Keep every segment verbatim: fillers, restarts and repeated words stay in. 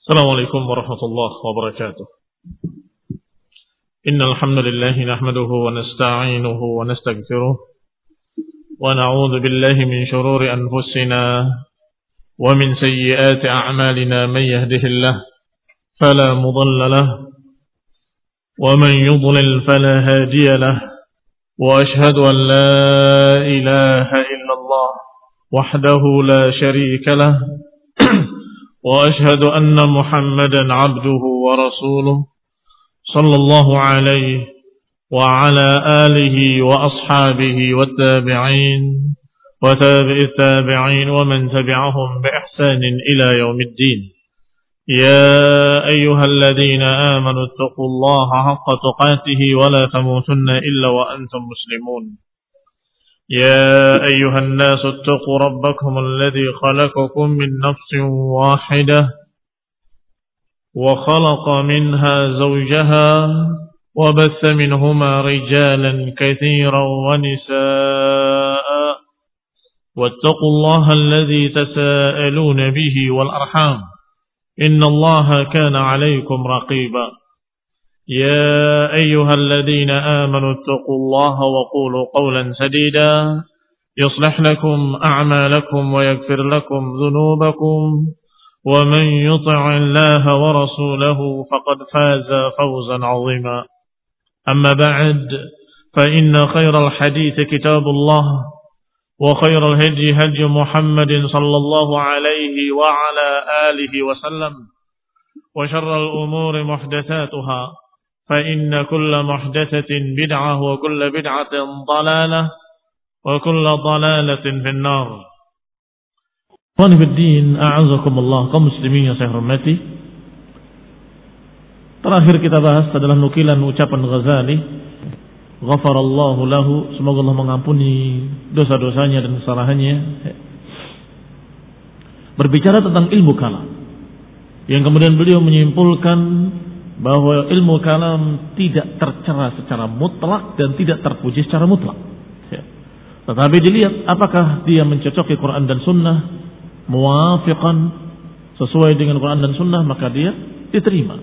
السلام عليكم ورحمة الله وبركاته. إن الحمد لله نحمده ونستعينه ونستغفره ونعوذ بالله من شرور أنفسنا ومن سيئات أعمالنا. من يهده الله فلا مضل له ومن يضلل فلا هادي له، وأشهد أن لا إله إلا الله وحده لا شريك له وأشهد أن محمدا عبده ورسوله صلى الله عليه وعلى آله وأصحابه والتابعين وتابع التابعين ومن تبعهم بإحسان إلى يوم الدين. يا أيها الذين آمنوا اتقوا الله حق تقاته ولا تموتن إلا وأنتم مسلمون. يا أيها الناس اتقوا ربكم الذي خلقكم من نفس واحدة وخلق منها زوجها وبث منهما رجالا كثيرا ونساء، واتقوا الله الذي تساءلون به والأرحام إن الله كان عليكم رقيبا. يا أيها الذين آمنوا اتقوا الله وقولوا قولا سديدا يصلح لكم أعمالكم ويغفر لكم ذنوبكم، ومن يطع الله ورسوله فقد فاز فوزا عظيما. أما بعد، فإن خير الحديث كتاب الله، وخير الهدي هدي محمد صلى الله عليه وعلى آله وسلم، وشر الأمور محدثاتها، فإن كل محدثة بدعة وكل بدعة ضلالة وكل ضلالة في النار. Ikhwan fiddin, a'azakumullah, kaum muslimin yang saya hormati. Terakhir kita bahas adalah nukilan ucapan Ghazali, ghafarallahu lahu, semoga Allah mengampuni dosa-dosanya dan kesalahannya. Berbicara tentang ilmu kalam, yang kemudian beliau menyimpulkan bahwa ilmu kalam tidak tercela secara mutlak dan tidak terpuji secara mutlak. Tetapi dilihat apakah dia mencocoki Quran dan Sunnah, muwafiqan, sesuai dengan Quran dan Sunnah, maka dia diterima.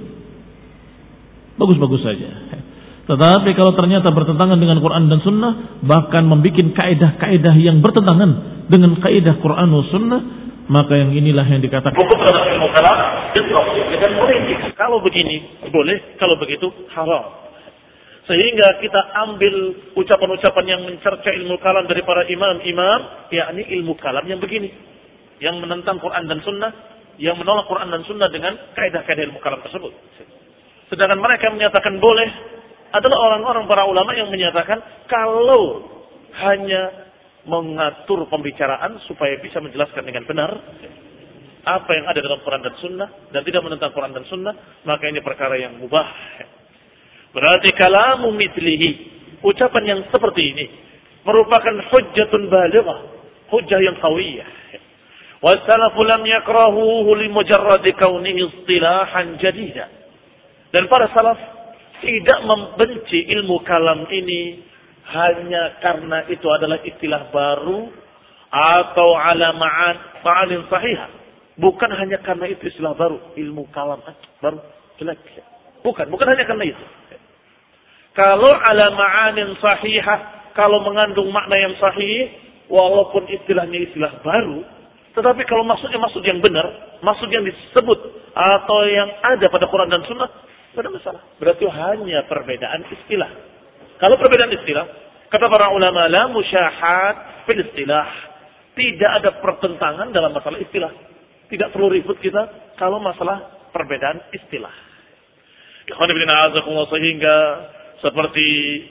Bagus-bagus saja. Tetapi kalau ternyata bertentangan dengan Quran dan Sunnah, bahkan membuat kaidah-kaidah yang bertentangan dengan kaidah Quran dan Sunnah, maka yang inilah yang dikatakan hukum terhadap ilmu kalam dan politik. Kalau begini boleh, kalau begitu haram. Sehingga kita ambil ucapan-ucapan yang mencerca ilmu kalam dari para imam-imam, yakni ilmu kalam yang begini, yang menentang Quran dan Sunnah, yang menolak Quran dan Sunnah dengan kaidah-kaidah ilmu kalam tersebut. Sedangkan mereka menyatakan boleh adalah orang-orang para ulama yang menyatakan kalau hanya mengatur pembicaraan supaya bisa menjelaskan dengan benar apa yang ada dalam Quran dan Sunnah dan tidak menentang Quran dan Sunnah, maka ini perkara yang mubah. Berarti kalamu mithlihi, ucapan yang seperti ini merupakan hujjatun balighah, hujjah yang qawiyah. Wasalafu lam yakrahuhu limujarradi kaunihi istilahan jadida. Dan para salaf tidak membenci ilmu kalam ini hanya karena itu adalah istilah baru atau ala ma'an fa'alin sahihah. Bukan hanya karena itu istilah baru, ilmu kalam baru jelek. Bukan, bukan hanya karena itu. Kalau ala ma'anin sahihah, kalau mengandung makna yang sahih, walaupun istilahnya istilah baru, tetapi kalau maksudnya maksud yang benar, maksud yang disebut atau yang ada pada Quran dan Sunnah, tidak ada masalah. Berarti hanya perbedaan istilah. Kalau perbedaan istilah, kata para ulama, la musyahat fil istilah. Tidak ada pertentangan dalam masalah istilah. Tidak perlu ribut kita kalau masalah perbedaan istilah. Ikhwan fillah a'azakumullah, sehingga seperti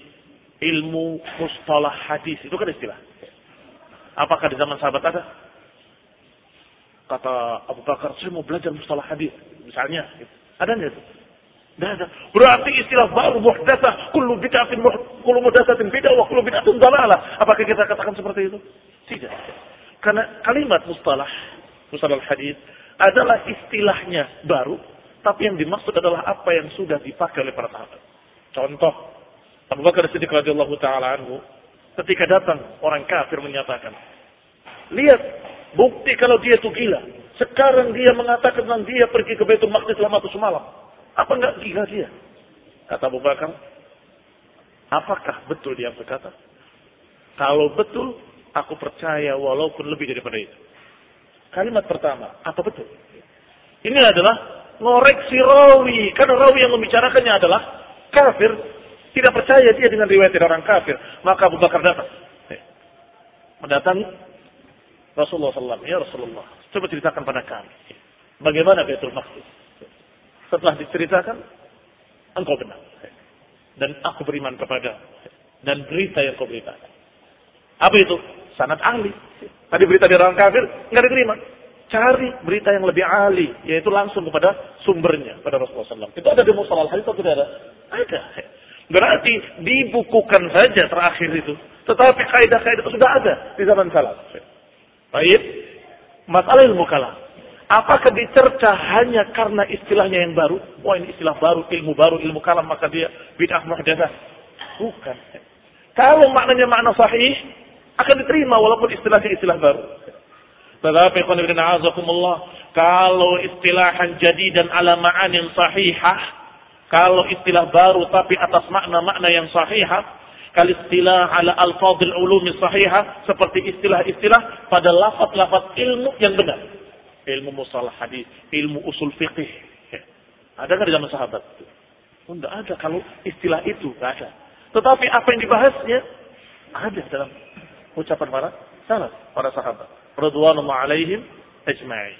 ilmu mustalah hadis itu kan istilah. Apakah di zaman sahabat ada? Kata Abu Bakar, saya mau belajar mustalah hadis, misalnya. Ada nggak itu? Tidak ada. Berarti istilah baru, muhdatsah, kullu bid'atin kullu muhdatsatin bid'ah wa kullu bid'atin dhalalah. Apakah kita katakan seperti itu? Tidak. Karena kalimat mustalah, mustalah hadis adalah istilahnya baru, tapi yang dimaksud adalah apa yang sudah dipakai oleh para sahabat. Contoh, Abu Bakar Siddiq radhiyallahu taala anhu ketika datang orang kafir menyatakan, lihat bukti kalau dia itu gila. Sekarang dia mengatakan tentang dia pergi ke Baitul Maqdis selama satu malam. Apa enggak gila dia? Kata Abu Bakar, apakah betul dia berkata? Kalau betul, aku percaya walaupun lebih daripada itu. Kalimat pertama, apa betul? Ini adalah ngoreksi rawi. Karena rawi yang membicarakannya adalah kafir. Tidak percaya dia dengan riwayat orang kafir. Maka Abu Bakar datang. Mendatangi Rasulullah sallallahu alaihi wasallam. Ya Rasulullah, coba ceritakan pada kami. Bagaimana Baitul Maqdis? Setelah diceritakan, engkau benar. Dan aku beriman kepada. Dan berita yang kau beritakan. Apa itu? Sanad ahli. Tadi berita dari orang kafir, enggak diterima. Cari berita yang lebih ahli. Yaitu langsung kepada sumbernya. Pada Rasulullah sallallahu alaihi wasallam. Itu ada di Musalah al-Hadits atau tidak ada? Ada. Berarti dibukukan saja terakhir itu. Tetapi kaidah-kaidah itu sudah ada di zaman salaf. Baik. Masalah ilmu kalam. Apakah dicerca hanya karena istilahnya yang baru? Wah, ini istilah baru, ilmu baru, ilmu kalam, maka dia bid'ah muhdatsah. Bukan. Kalau maknanya makna sahih, akan diterima walaupun istilahnya istilah baru. Tetapi kalau istilahan jadidan ala ma'anin sahihah, kalau istilah baru tapi atas makna-makna yang sahihah, kal istilah ala al-fadil ulumi sahihah, seperti istilah-istilah pada lafaz-lafaz ilmu yang benar. Ilmu mustalah hadis, ilmu usul fiqih. Ada nggak di zaman sahabat? Tidak ada kalau istilah itu, nggak ada. Tetapi apa yang dibahasnya ada dalam ucapan para salaf, para sahabat. Radhiyallahu alaihim ajma'in.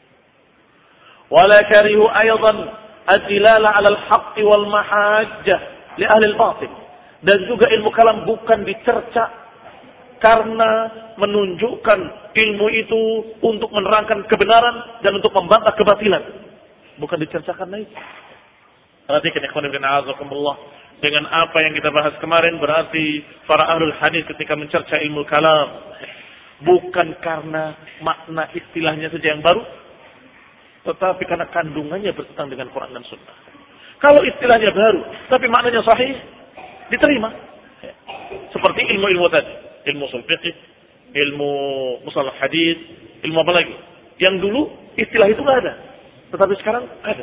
Wala karihu aydan adilala 'ala al-haqq wal mahajjah li ahli al-batil. Dan juga ilmu kalam bukan dicerca karena menunjukkan ilmu itu untuk menerangkan kebenaran dan untuk membantah kebatilan. Bukan dicerca karena itu. Perhatikan ikhwan fillah azakumullah. Dengan apa yang kita bahas kemarin berarti para ahlul hadis ketika mencerca ilmu kalam bukan karena makna istilahnya saja yang baru, tetapi karena kandungannya bertentangan dengan Quran dan Sunnah. Kalau istilahnya baru, tapi maknanya sahih, diterima. Seperti ilmu-ilmu tadi, ilmu ushul fiqh, ilmu mustalah hadis, ilmu apa lagi? Yang dulu istilah itu nggak ada, tetapi sekarang ada.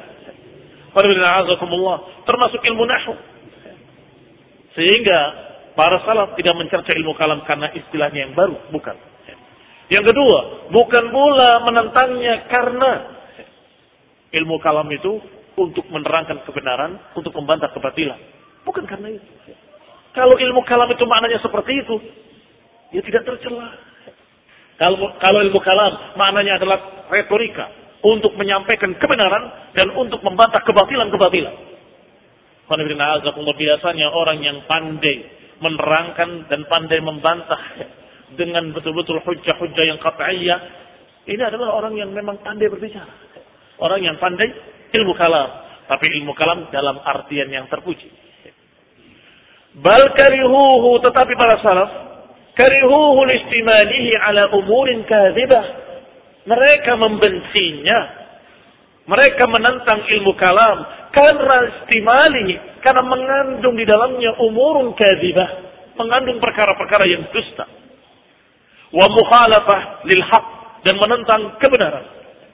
Termasuk ilmu nahwu. Sehingga para salaf tidak mencerca ilmu kalam karena istilahnya yang baru, bukan. Yang kedua, bukan pula menentangnya karena ilmu kalam itu untuk menerangkan kebenaran, untuk membantah kebatilan. Bukan karena itu. Kalau ilmu kalam itu maknanya seperti itu, ya tidak tercela. Kalau kalau ilmu kalam maknanya adalah retorika untuk menyampaikan kebenaran dan untuk membantah kebatilan-kebatilan. Biasanya orang yang pandai menerangkan dan pandai membantah dengan betul-betul hujjah-hujjah yang qat'iyah, ini adalah orang yang memang pandai berbicara. Orang yang pandai ilmu kalam, tapi ilmu kalam dalam artian yang terpuji. Bal karihuhu, tetapi para salaf karihuhu listimalihi ala umurin kadhibah. Mereka membencinya, mereka menentang ilmu kalam karena istimalihi, karena mengandung di dalamnya umurun kadhibah, mengandung perkara-perkara yang dusta. Wa mukhalafah lil haq, dan menentang kebenaran.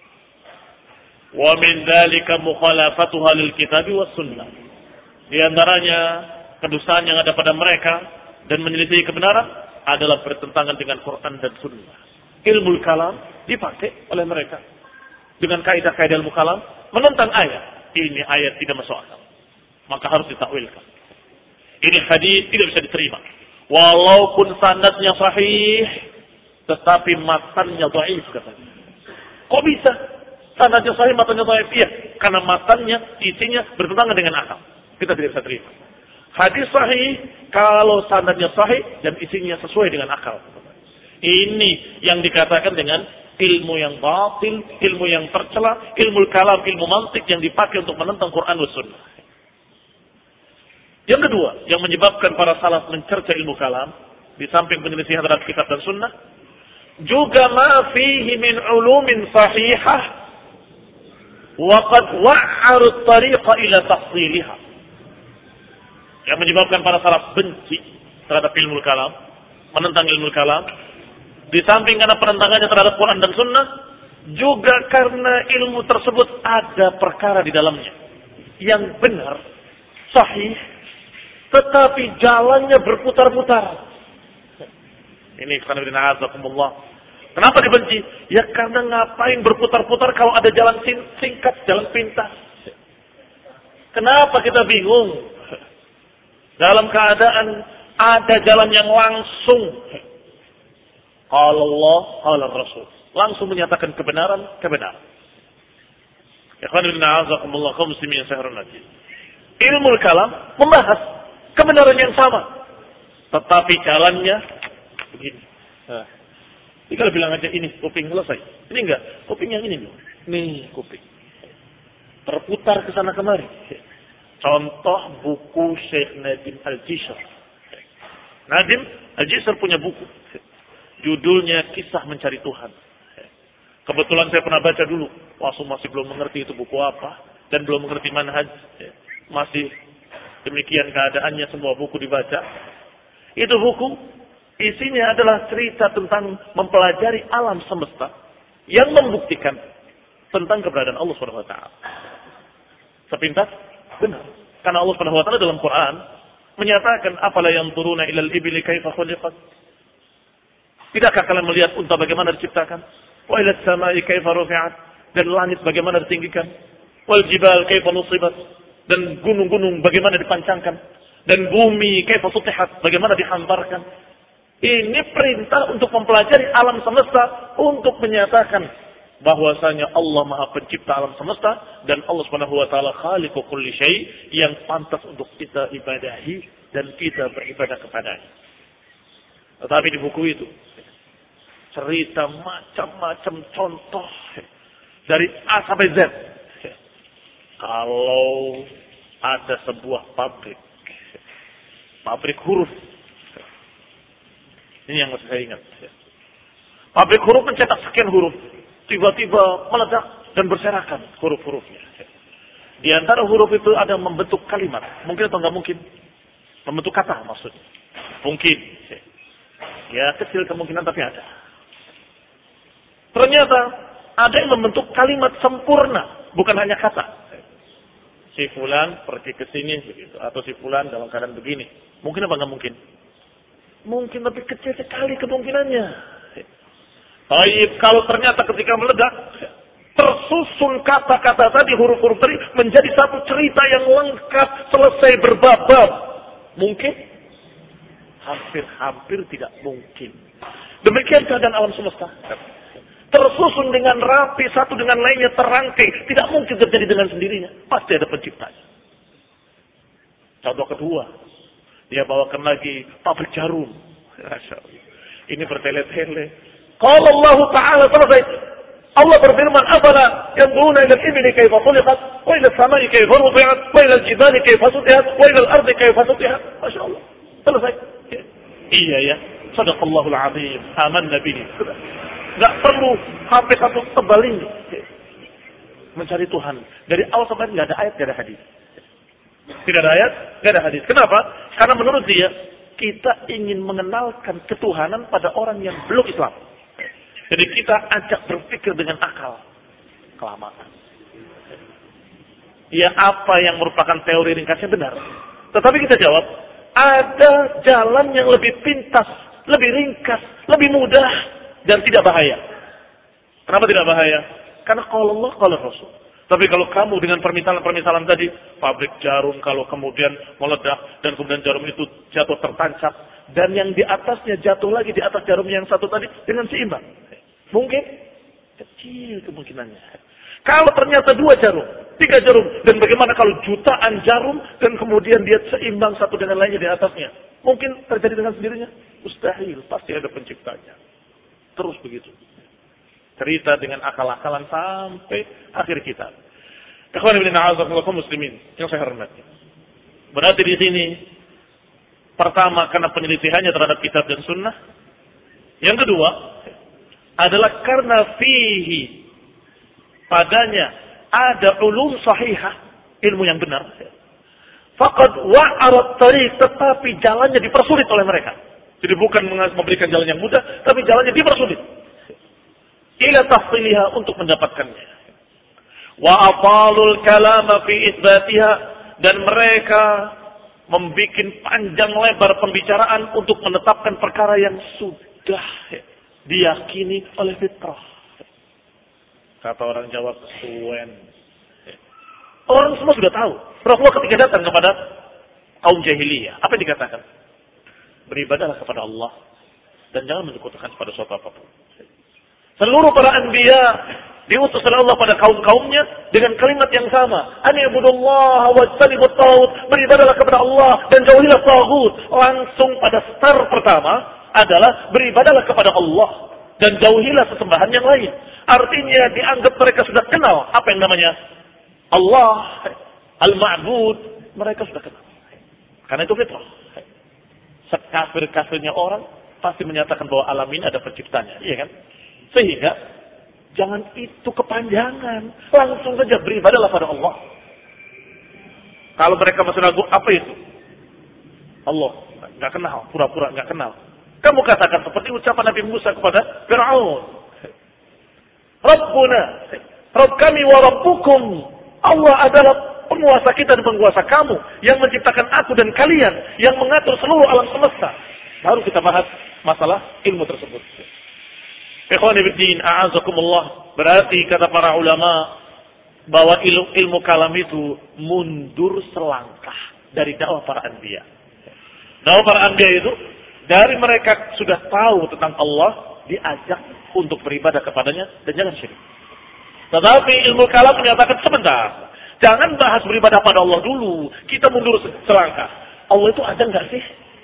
Wa min dzalika mukhalafatuha lil kitabi was sunnah. Di antaranya kedustaan yang ada pada mereka dan menyelisih kebenaran adalah bertentangan dengan Quran dan Sunnah. Ilmu kalam dipakai oleh mereka dengan kaidah-kaidah ilmu kalam menentang ayat. Ini ayat tidak masuk akal, maka harus ditakwilkan. Ini hadis tidak bisa diterima, walaupun sanadnya sahih, tetapi matannya dhaif katanya. Kok bisa? Sanadnya sahih, matannya dhaif? Iya, karena matannya, isinya bertentangan dengan akal. Kita tidak bisa terima. Hadis sahih kalau sanadnya sahih dan isinya sesuai dengan akal. Ini yang dikatakan dengan ilmu yang batil, ilmu yang tercela, ilmu kalam, ilmu mantik yang dipakai untuk menentang Quran dan Sunnah. Yang kedua, yang menyebabkan para salaf mencerca ilmu kalam, di samping penyelisihan terhadap kitab dan Sunnah, juga ma fihi min ulumin sahihah wa qad wa'aru at-tariqa ila tafsiliha. Yang menyebabkan para salaf benci terhadap ilmu kalam, menentang ilmu kalam, di samping karena penentangannya terhadap Quran dan Sunnah, juga karena ilmu tersebut ada perkara di dalamnya yang benar, sahih, tetapi jalannya berputar-putar. Ini karena azakumullah. Kenapa dibenci? Ya karena ngapain berputar-putar kalau ada jalan singkat, jalan pintas. Kenapa kita bingung? Dalam keadaan ada jalan yang langsung. Qala Allah, qala Rasul. Langsung menyatakan kebenaran, kebenaran. Ikhwanuddin a'azakumullah kaum muslimin yang saya hormati. Ilmu kalam membahas kebenaran yang sama. Tetapi jalannya begini. Nah, tinggal bilang aja ini kuping selesai. Ini enggak, kuping yang ini nih. Nih kuping. Terputar ke sana kemari. Contoh buku Syekh Nadim Al-Jisr. Nadim Al-Jisr punya buku. Judulnya Kisah Mencari Tuhan. Kebetulan saya pernah baca dulu. Waktu masih belum mengerti itu buku apa. Dan belum mengerti manhaj. Masih demikian keadaannya semua buku dibaca. Itu buku. Isinya adalah cerita tentang mempelajari alam semesta. Yang membuktikan tentang keberadaan Allah subhanahu wa taala. Sepintas? Benar. Karena Allah subhanahu wa taala dalam Quran menyatakan afala yanzuruna ilal ibli kaifa khuliqat. Tidakkah kalian melihat unta bagaimana diciptakan? Wa ilas samai kaifa rufi'at. Dan langit bagaimana ditinggikan? Wal jibal kaifa nusibat. Dan gunung-gunung bagaimana dipancangkan? Dan bumi kaifa sutihat, bagaimana dihamparkan? Ini perintah untuk mempelajari alam semesta untuk menyatakan bahwasanya Allah Maha Pencipta alam semesta dan Allah Subhanahu wa taala khaliqu kulli syai yang pantas untuk kita ibadahi dan kita beribadah kepadanya. Tetapi di buku itu cerita macam-macam contoh dari A sampai Z. Kalau ada sebuah pabrik, pabrik huruf, ini yang harus saya ingat. Pabrik huruf mencetak sekian huruf. Tiba-tiba meledak dan berserakan huruf-hurufnya. Di antara huruf itu ada membentuk kalimat. Mungkin atau enggak mungkin? Membentuk kata maksudnya. Mungkin. Ya kecil kemungkinan tapi ada. Ternyata ada yang membentuk kalimat sempurna. Bukan hanya kata. Si fulan pergi ke sini begitu. Atau si fulan dalam keadaan begini. Mungkin apa enggak mungkin? Mungkin tapi kecil sekali kemungkinannya. Baik, kalau ternyata ketika meledak, tersusun kata-kata tadi, huruf-huruf tadi, menjadi satu cerita yang lengkap, selesai berbab-bab. Mungkin? Hampir-hampir tidak mungkin. Demikian keadaan alam semesta. Tersusun dengan rapi, satu dengan lainnya terangkai. Tidak mungkin terjadi dengan sendirinya. Pasti ada penciptanya. Contoh kedua, dia bawakan lagi pabrik jarum. Ini bertele-tele. Qala Allah Ta'ala selesai. Allah berfirman, "Afala yanzuruna ila al-ibli kayfa khuliqat, wa ila as-samai kayfa rufi'at, wa ila al-jibali kayfa sutihat, wa ila al-ardi kayfa sutihat." Masyaallah. Selesai. Iya ya. Shadaqallahul 'azim. Amanna bihi. Sudah. Enggak perlu sampai satu tebal ini. Mencari Tuhan. Dari awal sampai enggak ada ayat, enggak ada hadis. Tidak ada ayat, enggak ada hadis. Kenapa? Karena menurut dia kita ingin mengenalkan ketuhanan pada orang yang belum Islam. Jadi kita ajak berpikir dengan akal. Kelamaan. Ya apa yang merupakan teori ringkasnya benar. Tetapi kita jawab, ada jalan yang lebih pintas, lebih ringkas, lebih mudah, dan tidak bahaya. Kenapa tidak bahaya? Karena kalau Allah, kalau Rasul. Tapi kalau kamu dengan permisalan-permisalan tadi, pabrik jarum kalau kemudian meledak, dan kemudian jarum itu jatuh tertancap, dan yang di atasnya jatuh lagi di atas jarum yang satu tadi dengan seimbang. Mungkin kecil kemungkinannya. Kalau ternyata dua jarum, tiga jarum, dan bagaimana kalau jutaan jarum dan kemudian dia seimbang satu dengan lainnya di atasnya? Mungkin terjadi dengan sendirinya? Mustahil, pasti ada penciptanya. Terus begitu. Cerita dengan akal-akalan sampai akhir kitab. Ikhwan ibn a'azakumullah kaum muslimin yang saya hormati. Berarti di sini pertama karena penyelisihannya terhadap kitab dan sunnah. Yang kedua adalah karena fihi padanya ada ulum sahihah, ilmu yang benar. Faqad wa'arat tariq, tetapi jalannya dipersulit oleh mereka. Jadi bukan memberikan jalan yang mudah, tapi jalannya dipersulit. ila tahsiliha, untuk mendapatkannya. Wa atalul kalama fi itsbatiha, dan mereka membikin panjang lebar pembicaraan untuk menetapkan perkara yang sudah diyakini oleh fitrah. Kata orang Jawa, kesuwen. Orang semua sudah tahu. Rasulullah ketika datang kepada kaum jahiliyah, apa yang dikatakan? Beribadahlah kepada Allah dan jangan menyekutukan pada suatu apapun. Seluruh para anbiya diutus oleh Allah pada kaum-kaumnya dengan kalimat yang sama. Ani'budullaha wajtanibut taghut, beribadahlah kepada Allah dan jauhilah taghut. Langsung pada start pertama adalah beribadahlah kepada Allah dan jauhilah sesembahan yang lain. Artinya dianggap mereka sudah kenal apa yang namanya Allah, Al-Ma'bud, mereka sudah kenal. Karena itu fitrah. Sekafir-kafirnya orang pasti menyatakan bahwa alam ini ada penciptanya, iya kan? Sehingga jangan itu kepanjangan, langsung saja beribadahlah pada Allah. Kalau mereka masih ragu, apa itu? Allah, nggak kenal, pura-pura nggak kenal. Kamu katakan seperti ucapan Nabi Musa kepada Fir'aun. Rabbuna, Rabb kami wa Rabbukum. Allah adalah penguasa kita dan penguasa kamu, yang menciptakan aku dan kalian, yang mengatur seluruh alam semesta. Baru kita bahas masalah ilmu tersebut. Ikhwani fiddin, a'azakumullah. Berarti kata para ulama bahwa ilmu, ilmu kalam itu mundur selangkah dari dakwah para anbiya. Dakwah para anbiya itu dari mereka sudah tahu tentang Allah, diajak untuk beribadah kepadanya dan jangan syirik. Tetapi ilmu kalam menyatakan sebentar, jangan bahas beribadah pada Allah dulu. Kita mundur selangkah. Allah itu ada nggak sih?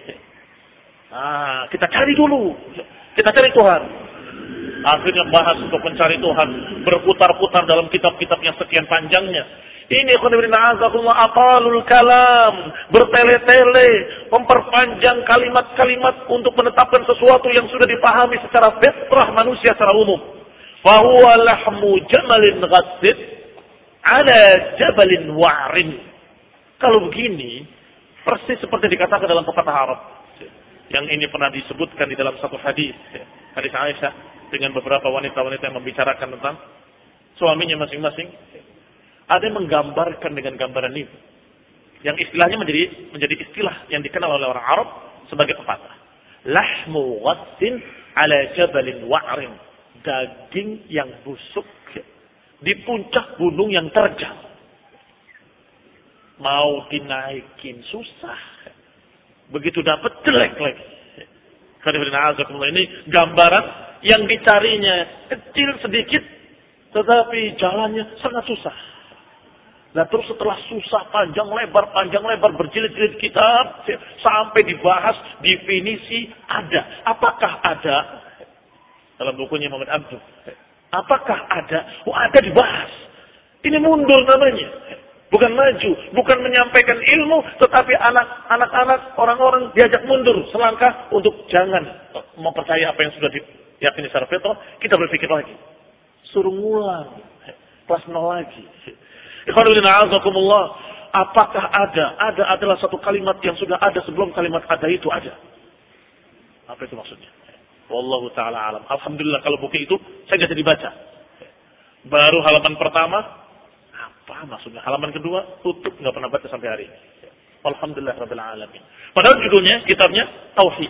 Nah, kita cari dulu. Kita cari Tuhan. Akhirnya bahas untuk mencari Tuhan, berputar-putar dalam kitab-kitab yang sekian panjangnya. Ini khonibina azakumullah aqalul kalam, bertele-tele, memperpanjang kalimat-kalimat untuk menetapkan sesuatu yang sudah dipahami secara fitrah manusia secara umum. Fahuwa lahmu jamalin ghassid ala jabalin wa'rin. Kalau begini, persis seperti dikatakan dalam pepatah Arab. Yang ini pernah disebutkan di dalam satu hadis, hadis Aisyah dengan beberapa wanita-wanita yang membicarakan tentang suaminya masing-masing. Ada yang menggambarkan dengan gambaran ini, yang istilahnya menjadi menjadi istilah yang dikenal oleh orang Arab sebagai pepatah. Lahmu ghassin ala jabalin wa'rin. Daging yang busuk di puncak gunung yang terjal. Mau dinaikin susah. Begitu dapat jelek lagi. Karena ini gambaran yang dicarinya kecil sedikit, tetapi jalannya sangat susah. Nah terus setelah susah panjang lebar, panjang lebar berjilid-jilid kitab sampai dibahas definisi ada. Apakah ada? Dalam bukunya Muhammad Abduh. Apakah ada? Oh ada dibahas. Ini mundur namanya. Bukan maju, bukan menyampaikan ilmu, tetapi anak-anak, orang-orang diajak mundur selangkah untuk jangan mempercayai apa yang sudah diyakini secara fitrah. Kita berpikir lagi. Suruh ngulang. Kelas nol lagi. Apakah ada? Ada adalah satu kalimat yang sudah ada sebelum kalimat ada itu ada. Apa itu maksudnya? Wallahu ta'ala alam. Alhamdulillah kalau buku itu saya nggak jadi baca. Baru halaman pertama, apa maksudnya? Halaman kedua tutup, nggak pernah baca sampai hari ini. Alhamdulillah rabbil alamin. Padahal judulnya kitabnya Tauhid.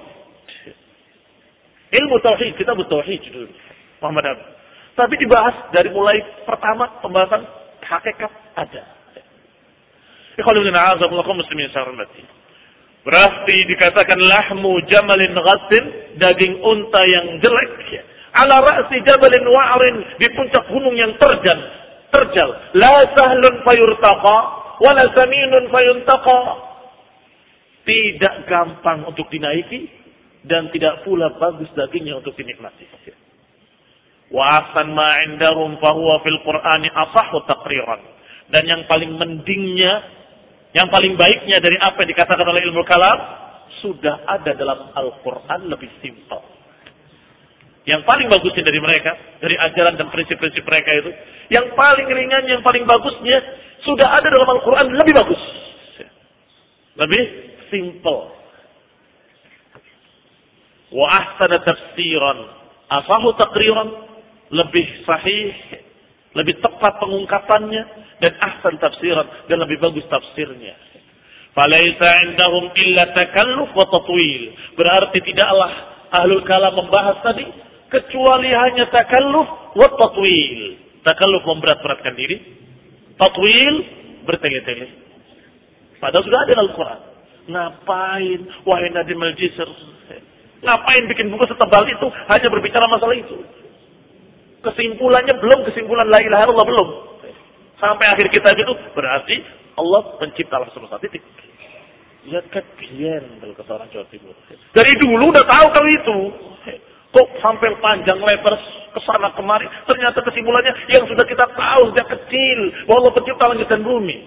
Ilmu Tauhid, kitab Tauhid judul Muhammad Abduh. Tapi dibahas dari mulai pertama pembahasan hakikat ada. Ikhwanuddin a'azakumullah muslimin syarrati. Berarti dikatakan lahmu jamalin ghassin, daging unta yang jelek, ala ra'si jabalin wa'rin, di puncak gunung yang terjal, terjal. La sahlun fayurtaqa, wa la saminun fayuntaqa. Tidak gampang untuk dinaiki dan tidak pula bagus dagingnya untuk dinikmati. Wa ahsan ma 'indahum fa huwa fil Qur'ani asahhu taqriran. Dan yang paling mendingnya, yang paling baiknya dari apa yang dikatakan oleh ilmu kalam sudah ada dalam Al-Quran, lebih simpel. Yang paling bagusnya dari mereka, dari ajaran dan prinsip-prinsip mereka itu, yang paling ringan, yang paling bagusnya sudah ada dalam Al-Quran, lebih bagus, lebih simpel. Wa ahsana tafsiran asahu taqriran, lebih sahih, lebih tepat pengungkapannya, dan ahsan tafsiran, dan lebih bagus tafsirnya. Falaisa indahum illa takalluf wa tatwil. Berarti tidaklah ahlul kalam membahas tadi kecuali hanya takalluf wa tatwil. Takalluf memberat-beratkan diri, tatwil bertele-tele. Padahal sudah ada dalam Al-Quran. Ngapain wahai Nadim al-Jisr? Ngapain bikin buku setebal itu hanya berbicara masalah itu? Kesimpulannya belum kesimpulan la ilaha illallah belum. Sampai akhir kitab itu berarti Allah pencipta alam semesta, titik. Lihat kajian kalau kata orang Jawa Timur. Dari dulu udah tahu kalau itu. Kok sampai panjang lebar kesana kemari. Ternyata kesimpulannya yang sudah kita tahu sejak kecil. Bahwa Allah pencipta langit dan bumi.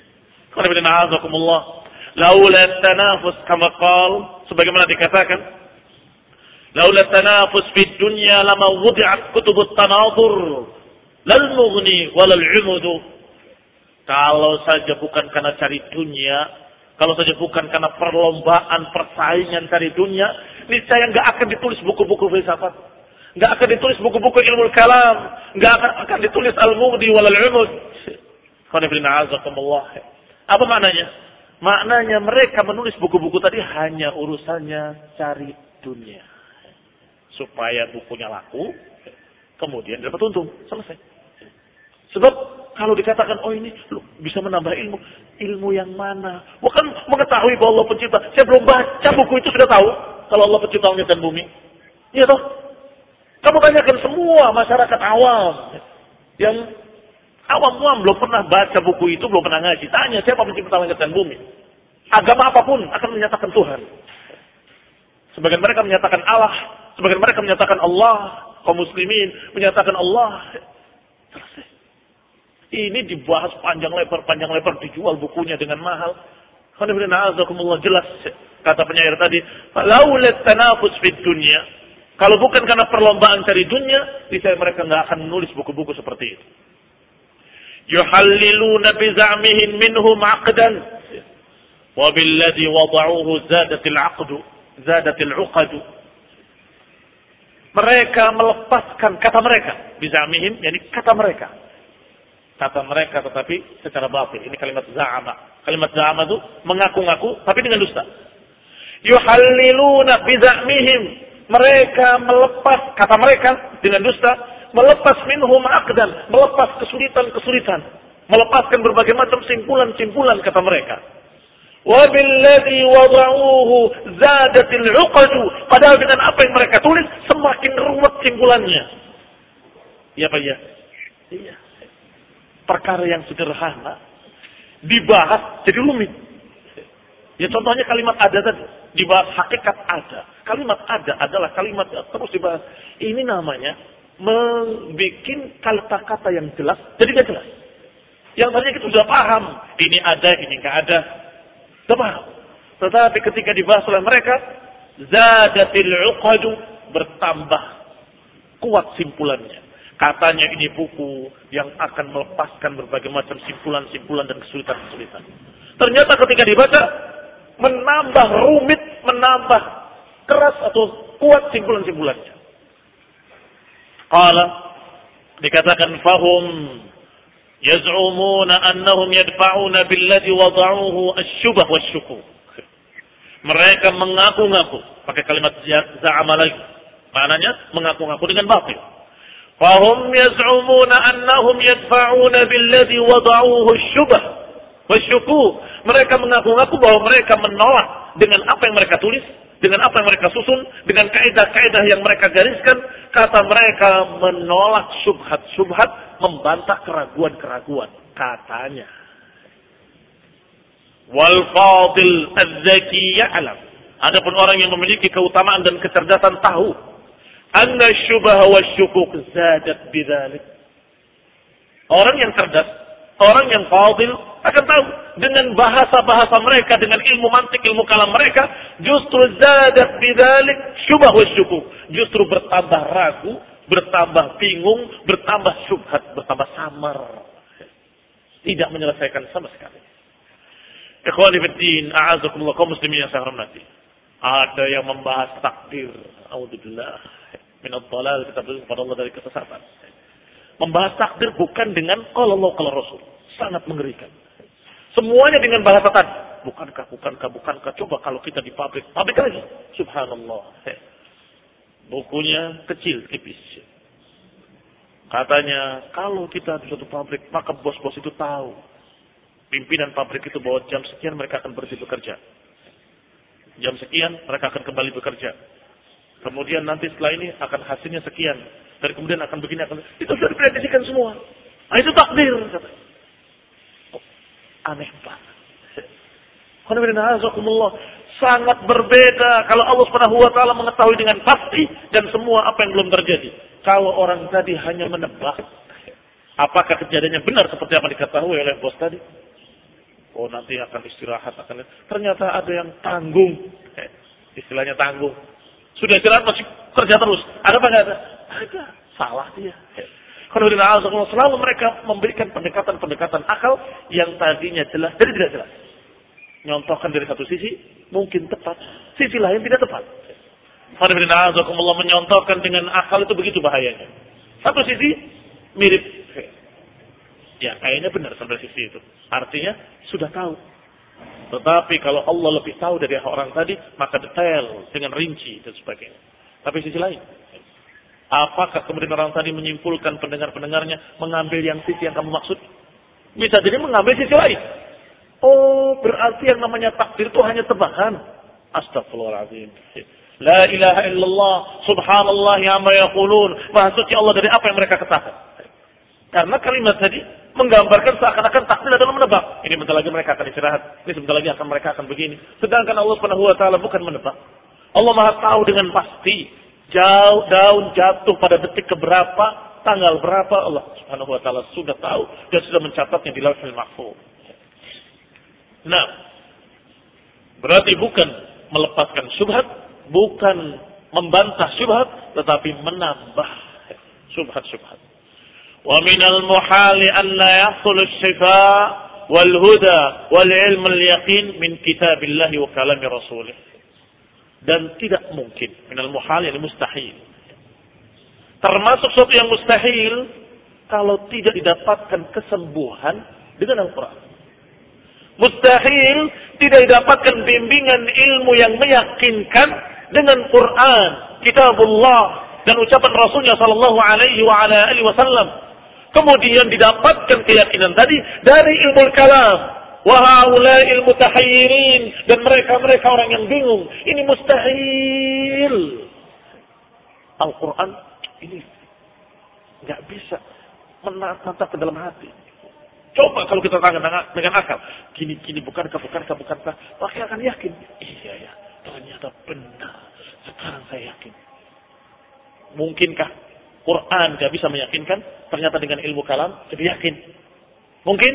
Laula tanafus kama qal. Sebagaimana dikatakan. Laula tanafus fid dunya lama wudi'at kutubut tanadur. Lal mughni walal umudu. Kalau saja bukan karena cari dunia, kalau saja bukan karena perlombaan, persaingan cari dunia, niscaya nggak akan ditulis buku-buku filsafat, nggak akan ditulis buku-buku ilmu kalam, nggak akan, akan ditulis al-mughni walal umud. Apa maknanya? Maknanya mereka menulis buku-buku tadi hanya urusannya cari dunia, supaya bukunya laku, kemudian dapat untung, selesai. Sebab kalau dikatakan, oh ini loh, bisa menambah ilmu. Ilmu yang mana? Bukan mengetahui bahwa Allah pencipta. Saya belum baca buku itu sudah tahu. Kalau Allah pencipta langit dan bumi. Iya toh? Kamu tanyakan semua masyarakat awam. Yang awam-awam belum pernah baca buku itu, belum pernah ngaji. Tanya siapa pencipta langit dan bumi. Agama apapun akan menyatakan Tuhan. Sebagian mereka menyatakan Allah. Sebagian mereka menyatakan Allah. Kaum muslimin menyatakan Allah. Selesai. Ini dibahas panjang lebar, panjang lebar, dijual bukunya dengan mahal. Jelas kata penyair tadi, laulat tanafus fid dunya. Kalau bukan karena perlombaan cari dunia, niscaya mereka nggak akan menulis buku-buku seperti itu. Yuhalliluna bizamihim minhum aqdan, wa billadhi wada'uhu zadatil aqdu, zadatil uqadu. Mereka melepaskan kata mereka, bizamihim, yani kata mereka. Kata mereka tetapi secara batil. Ini kalimat za'ama. Kalimat za'ama itu mengaku-ngaku tapi dengan dusta. Yuhalliluna biza'mihim. Mereka melepas, kata mereka dengan dusta, melepas minhum aqdan, melepas kesulitan-kesulitan, melepaskan berbagai macam simpulan-simpulan kata mereka. Wa billadhi wada'uhu zadatil 'uqadu. Padahal dengan apa yang mereka tulis semakin ruwet simpulannya. Iya Pak ya? Iya. Perkara yang sederhana dibahas jadi rumit. Ya contohnya kalimat ada tadi dibahas hakikat ada. Kalimat ada adalah kalimat terus dibahas. Ini namanya membuat kata-kata yang jelas jadi tidak jelas. Yang tadinya kita sudah paham ini ada ini enggak ada. Sudah paham. Tetapi ketika dibahas oleh mereka zadatil uqadu, bertambah kuat simpulannya. Katanya ini buku yang akan melepaskan berbagai macam simpulan-simpulan dan kesulitan-kesulitan. Ternyata ketika dibaca, menambah rumit, menambah keras atau kuat simpulan-simpulannya. Qala, dikatakan fahum yaz'umuna annahum yadfa'una billadhi wada'uhu asy-syubah wasyukuk. Mereka mengaku-ngaku, pakai kalimat za'ama lagi. Maknanya mengaku-ngaku dengan batil. Fahum yaz'umuna annahum yadfa'una billadhi wada'uhu asy-syubah wasyukuk. Mereka mengaku-ngaku bahwa mereka menolak dengan apa yang mereka tulis, dengan apa yang mereka susun, dengan kaidah-kaidah yang mereka gariskan. Kata mereka menolak syubhat-syubhat, membantah keraguan-keraguan. Katanya. Wal fadil az-zaki ya'lam. Adapun orang yang memiliki keutamaan dan kecerdasan tahu. Anna syubha wa syukuk zadat bidzalik. Orang yang cerdas, orang yang fadil akan tahu dengan bahasa-bahasa mereka, dengan ilmu mantik, ilmu kalam mereka, justru zadat bidzalik syubha wa syukuk. Justru bertambah ragu, bertambah bingung, bertambah syubhat, bertambah samar. Tidak menyelesaikan sama sekali. Ikhwani fid din, a'azakumullah kaum muslimin yang saya hormati. Ada yang membahas takdir. A'udzubillah. minad dhalal, kita berlindung kepada Allah dari kesesatan. Membahas takdir bukan dengan qala Allah qala Rasul. Sangat mengerikan. Semuanya dengan bahasa tadi. Bukankah, bukankah, bukankah. Coba kalau kita di pabrik. Pabrik lagi. Subhanallah. Bukunya kecil, tipis. Katanya, kalau kita di suatu pabrik, maka bos-bos itu tahu. Pimpinan pabrik itu bahwa jam sekian mereka akan berhenti bekerja. Jam sekian mereka akan kembali bekerja. Kemudian nanti setelah ini akan hasilnya sekian. Dan kemudian akan begini, akan itu sudah diprediksikan semua. Nah, itu takdir. Oh, aneh banget. Sangat berbeda kalau Allah Subhanahu wa taala mengetahui dengan pasti dan semua apa yang belum terjadi. Kalau orang tadi hanya menebak, apakah kejadiannya benar seperti apa diketahui oleh bos tadi? Oh, nanti akan istirahat, akan ternyata ada yang tanggung. Eh, istilahnya tanggung. Sudah istirahat masih kerja terus. Ada apa enggak ada? Ada. Salah dia. Kalau selalu mereka memberikan pendekatan-pendekatan akal yang tadinya jelas jadi tidak jelas. Nyontohkan dari satu sisi mungkin tepat, sisi lain tidak tepat. Alhamdulillah menyontohkan dengan akal itu begitu bahayanya. Satu sisi mirip, ya kayaknya benar sampai sisi itu. Artinya sudah tahu. Tetapi kalau Allah lebih tahu dari orang tadi, maka detail dengan rinci dan sebagainya. Tapi sisi lain, apakah kemudian orang tadi menyimpulkan pendengar-pendengarnya mengambil yang sisi yang kamu maksud? Bisa jadi mengambil sisi lain. Oh, berarti yang namanya takdir itu hanya tebakan. Astagfirullahaladzim. La ilaha illallah, subhanallah amma yaqulun. Maha suci Allah dari apa yang mereka katakan. Karena kalimat tadi menggambarkan seakan-akan takdir adalah menebak. Ini sebentar lagi mereka akan istirahat. Ini sebentar lagi akan mereka akan begini. Sedangkan Allah Subhanahu wa taala bukan menebak. Allah Maha tahu dengan pasti. Jauh daun jatuh pada detik keberapa, tanggal berapa, Allah Subhanahu wa taala sudah tahu dan sudah mencatatnya di Lauhul Mahfuz. Nah, berarti bukan melepaskan syubhat, bukan membantah syubhat, tetapi menambah syubhat-syubhat. Wa minal muhali an la yahsul asy-syifa wal huda wal ilm al yaqin min kitabillah wa kalami rasulih. Dan tidak mungkin, minal muhali yang mustahil. Termasuk sesuatu yang mustahil kalau tidak didapatkan kesembuhan dengan Al-Qur'an. Mustahil tidak didapatkan bimbingan ilmu yang meyakinkan dengan Quran, Kitabullah dan ucapan Rasulnya Sallallahu Alaihi wa ala alihi Wasallam. Kemudian didapatkan keyakinan tadi dari ilmu kalam. Wahaulai ilmu tahayyirin dan mereka-mereka orang yang bingung. Ini mustahil. Al-Quran ini nggak bisa menatap ke dalam hati. Coba kalau kita tangan dengan akal. Gini-gini, bukankah, bukankah, bukankah. Maka akan yakin. Iya ya, ternyata benar. Sekarang saya yakin. Mungkinkah Quran gak bisa meyakinkan? Ternyata dengan ilmu kalam, jadi yakin. Mungkin?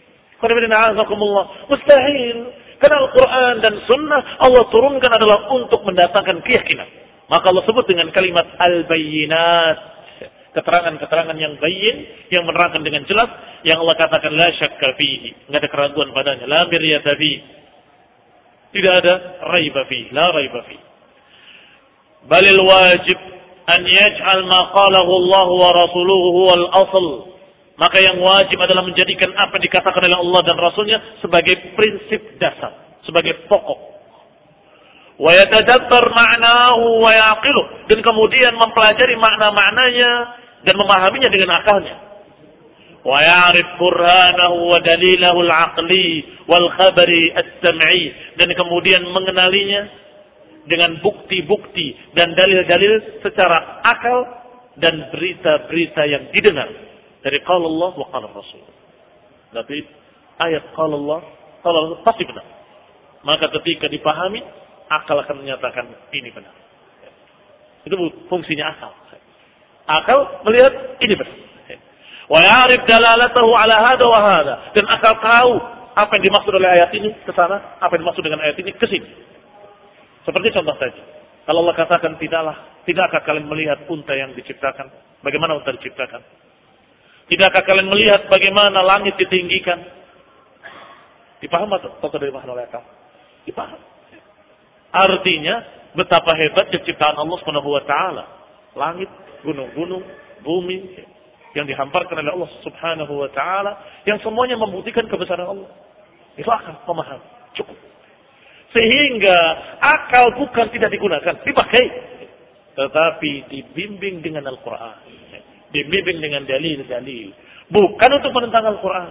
Mustahil. Karena Al-Quran dan Sunnah Allah turunkan adalah untuk mendatangkan keyakinan. Maka Allah sebut dengan kalimat al-bayyinat. Keterangan-keterangan yang bayin, yang menerangkan dengan jelas, yang Allah katakan la syakka fihi, enggak ada keraguan padanya, la miryata fihi, tidak ada raiba fihi, la raiba fihi. Balil wajib an yaj'al ma qalahu Allah wa rasuluhu huwal asl. Maka yang wajib adalah menjadikan apa yang dikatakan oleh Allah dan Rasulnya sebagai prinsip dasar, sebagai pokok. Wa yatadabbar ma'nahu wa yaqiluh, dan kemudian mempelajari makna-maknanya dan memahaminya dengan akalnya. Wa ya'rif burhanahu wa dalilahu al-aqli wal khabari as-sam'i, dan kemudian mengenalinya dengan bukti-bukti dan dalil-dalil secara akal dan berita-berita yang didengar dari qala Allah wa qala Rasul. Tapi ayat qala Allah, qala Allah pasti benar. Maka ketika dipahami, akal akan menyatakan ini benar. Itu fungsinya akal. Akal melihat ini benar. Wa ya'rif dalalatahu ala hada wa hada, dan akal tahu apa yang dimaksud oleh ayat ini ke sana, apa yang dimaksud dengan ayat ini ke sini. Seperti contoh tadi. Kalau Allah katakan tidaklah, tidakkah kalian melihat unta yang diciptakan? Bagaimana unta diciptakan? Tidakkah kalian melihat bagaimana langit ditinggikan? Dipaham atau tidak dipaham oleh akal? Dipaham. Artinya betapa hebat ciptaan Allah Subhanahu wa taala. Langit, gunung-gunung, bumi yang dihamparkan oleh Allah Subhanahu wa taala yang semuanya membuktikan kebesaran Allah. Itu akal pemaham, cukup. Sehingga akal bukan tidak digunakan, dipakai, tetapi dibimbing dengan Al-Qur'an. Dibimbing dengan dalil-dalil, bukan untuk menentang Al-Qur'an.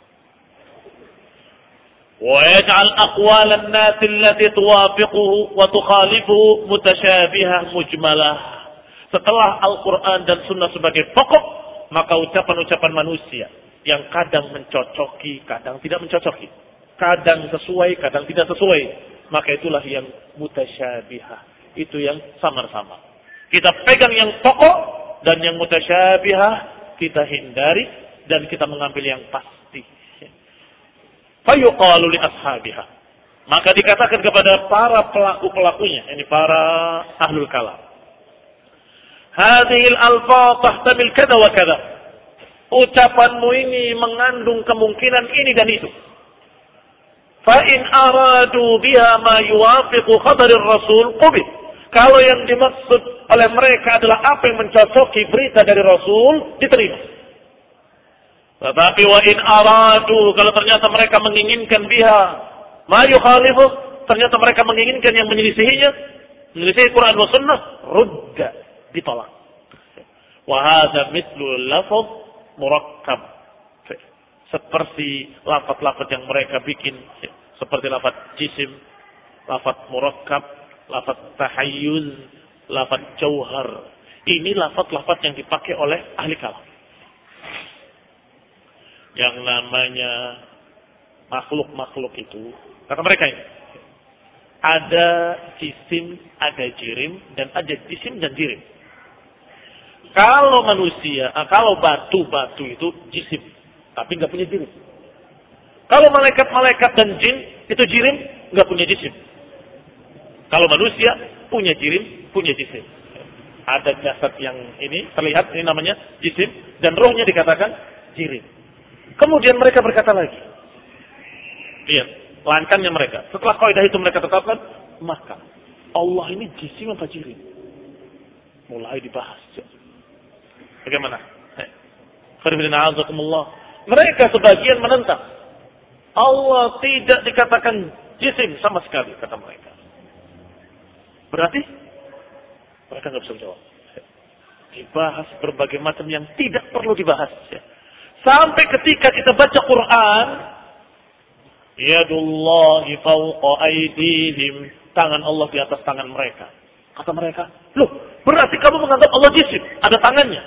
Wa yaj'al aqwal an-nas allati tuwafiquhu wa tukhalifuhu mutashabihah mujmalah. Setelah Al-Qur'an dan Sunnah sebagai pokok, maka ucapan-ucapan manusia yang kadang mencocoki, kadang tidak mencocoki, kadang sesuai, kadang tidak sesuai, maka itulah yang mutasyabihah. Itu yang samar-samar. Kita pegang yang pokok dan yang mutasyabihah kita hindari dan kita mengambil yang pasti. Fayuqalu li ashabiha. Maka dikatakan kepada para pelaku-pelakunya, ini para ahlul kalam. Hadhil alfaz tahtamil kada wa kada. Ucapanmu ini mengandung kemungkinan ini dan itu. Fa in aradu biha ma yuwafiqu khabarir rasul qubil. Kalau yang dimaksud oleh mereka adalah apa yang mencocoki berita dari Rasul, diterima. Tetapi wa in aradu, kalau ternyata mereka menginginkan biha ma yukhalifu, ternyata mereka menginginkan yang menyelisihinya, menyelisihi Quran wa sunnah, rudda, ditolak. Wa hadza mithlu lafaz murakkab. Seperti lafaz-lafaz yang mereka bikin, seperti lafaz jisim, lafaz murakkab, lafaz tahayyuz, lafaz jauhar. Ini lafaz-lafaz yang dipakai oleh ahli kalam. Yang namanya makhluk-makhluk itu, kata mereka ini, ada jisim, ada jirim, dan ada jisim dan jirim. Kalau manusia, kalau batu-batu itu jisim, tapi nggak punya jirim. Kalau malaikat-malaikat dan jin itu jirim, nggak punya jisim. Kalau manusia punya jirim, punya jisim. Ada jasad yang ini terlihat, ini namanya jisim, dan rohnya dikatakan jirim. Kemudian mereka berkata lagi, lihat lankannya mereka. Setelah kaidah itu mereka tetapkan, maka Allah ini jisim apa jirim? Mulai dibahas. Bagaimana? Mereka sebagian menentang. Allah tidak dikatakan jisim sama sekali, kata mereka. Berarti mereka nggak bisa jawab. Dibahas berbagai macam yang tidak perlu dibahas. Sampai ketika kita baca Quran, yadullahi fawqa aydihim, tangan Allah di atas tangan mereka. Kata mereka, loh, berarti kamu menganggap Allah jisim, ada tangannya.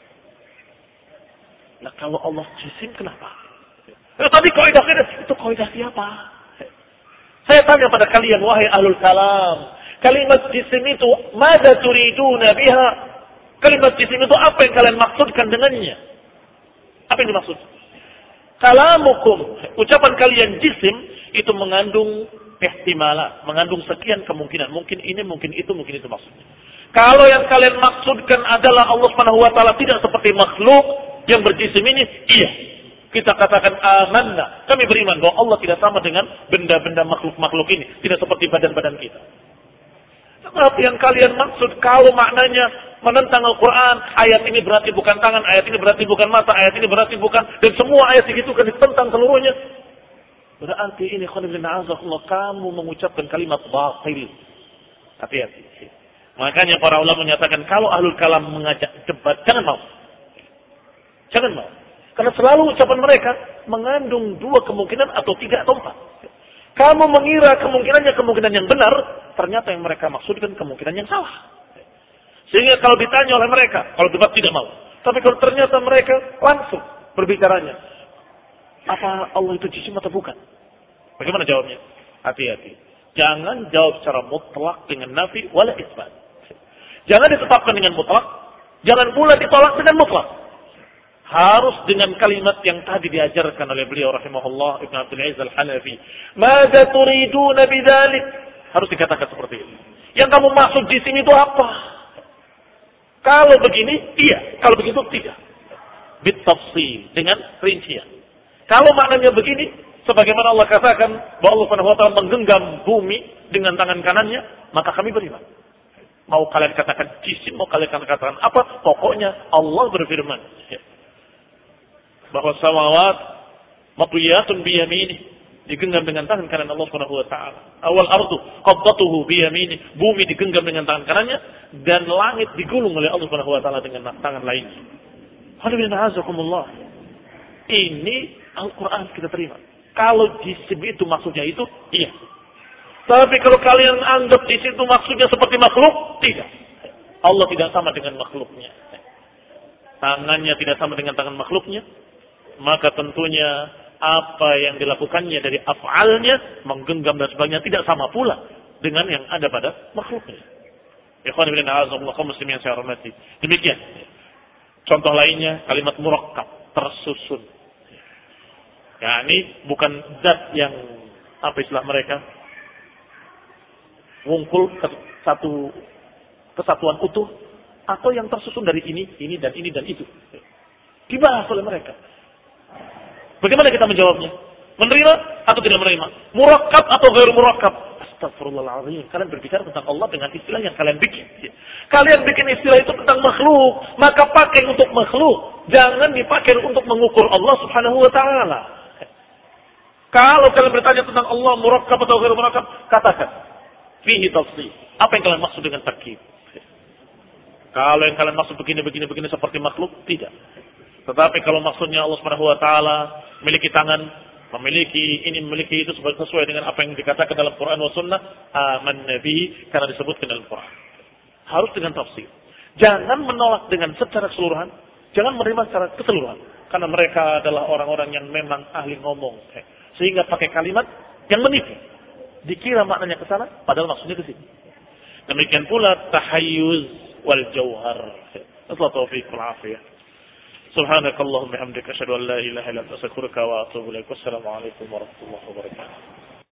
Nah, kalau Allah jisim kenapa? Ya, tapi kaidah itu kaidah siapa? Saya tanya pada kalian, wahai ahlul kalam, kalimat jisim itu mada turiduna biha? Kalimat jisim itu apa yang kalian maksudkan dengannya? Apa yang dimaksud? Kalamukum, ucapan kalian jisim itu mengandung ihtimalah, mengandung sekian kemungkinan. Mungkin ini, mungkin itu, mungkin itu maksudnya. Kalau yang kalian maksudkan adalah Allah Subhanahu wa taala tidak seperti makhluk yang berjisim ini, iya. Kita katakan amanna, kami beriman bahwa Allah tidak sama dengan benda-benda makhluk-makhluk ini, tidak seperti badan-badan kita. Tetapi yang kalian maksud kalau maknanya menentang Al-Quran, ayat ini berarti bukan tangan, ayat ini berarti bukan mata, ayat ini berarti bukan, dan semua ayat itu kan ditentang seluruhnya. Berarti ini khonibina azakullah, kamu mengucapkan kalimat batil. Hati-hati. Makanya para ulama menyatakan kalau ahlul kalam mengajak debat, jangan mau. Jangan mau. Karena selalu ucapan mereka mengandung dua kemungkinan atau tiga atau empat. Kamu mengira kemungkinannya kemungkinan yang benar, ternyata yang mereka maksudkan kemungkinan yang salah. Sehingga kalau ditanya oleh mereka, kalau debat tidak mau. Tapi kalau ternyata mereka langsung berbicaranya, apa Allah itu jisim atau bukan? Bagaimana jawabnya? Hati-hati. Jangan jawab secara mutlak dengan nafi wala isbat. Jangan ditetapkan dengan mutlak, jangan pula ditolak dengan mutlak. Harus dengan kalimat yang tadi diajarkan oleh beliau rahimahullah Ibn Abdul Aziz Al-Hanafi. Mada turiduna bidzalik? Harus dikatakan seperti ini. Yang kamu maksud jisim itu apa? Kalau begini, iya. Kalau begitu, tidak. Bitafsil, dengan rincian. Kalau maknanya begini, sebagaimana Allah katakan bahwa Allah Subhanahu wa taala menggenggam bumi dengan tangan kanannya, maka kami beriman. Mau kalian katakan jisim, mau kalian katakan apa, pokoknya Allah berfirman bahwa samawat matwiyatun biyamini, digenggam dengan tangan kanan Allah Subhanahu wa taala. Awal ardu qabdatuhu biyamini, bumi digenggam dengan tangan kanannya dan langit digulung oleh Allah Subhanahu wa taala dengan tangan lainnya. Alhamdulillah. Ini Al-Qur'an kita terima. Kalau jisim itu maksudnya itu, iya. Tapi kalau kalian anggap di situ maksudnya seperti makhluk, tidak. Allah tidak sama dengan makhluknya. Tangannya tidak sama dengan tangan makhluknya. Maka tentunya apa yang dilakukannya dari af'alnya, menggenggam dan sebagainya, tidak sama pula dengan yang ada pada makhluknya. Ikhwan fillah, a'azzallahu kaum muslimin yang saya hormati. Demikian. Contoh lainnya, kalimat murakkab, tersusun. Ya, ini bukan zat yang, apa istilah mereka, ngumpul ke satu kesatuan utuh, atau yang tersusun dari ini, ini dan ini dan itu. Dibahas oleh mereka. Bagaimana kita menjawabnya? Menerima atau tidak menerima? Murakkab atau ghairu murakkab? Astagfirullahaladzim. Kalian berbicara tentang Allah dengan istilah yang kalian bikin. Kalian bikin istilah itu tentang makhluk, maka pakai untuk makhluk. Jangan dipakai untuk mengukur Allah Subhanahu wa taala. Kalau kalian bertanya tentang Allah murakkab atau ghairu murakkab, katakan fihi tafsir. Apa yang kalian maksud dengan takyif? Kalau yang kalian maksud begini begini begini seperti makhluk, tidak. Tetapi kalau maksudnya Allah Subhanahu wa taala memiliki tangan, memiliki ini, memiliki itu sesuai dengan apa yang dikatakan dalam Quran wa sunnah, amanna bihi, karena disebutkan dalam Quran. Harus dengan tafsir. Jangan menolak dengan secara keseluruhan, jangan menerima secara keseluruhan, karena mereka adalah orang-orang yang memang ahli ngomong, sehingga pakai kalimat yang menipu. Dikira maknanya ke sana, padahal maksudnya ke sini. Demikian pula tahayyuz wal jauhar. Assalamualaikum warahmatullahi wabarakatuh. Subhanakallahumma hamdika asyhadu an la ilaha illa anta astaghfiruka wa atubu ilaik. Wassalamu alaikum warahmatullahi wabarakatuh.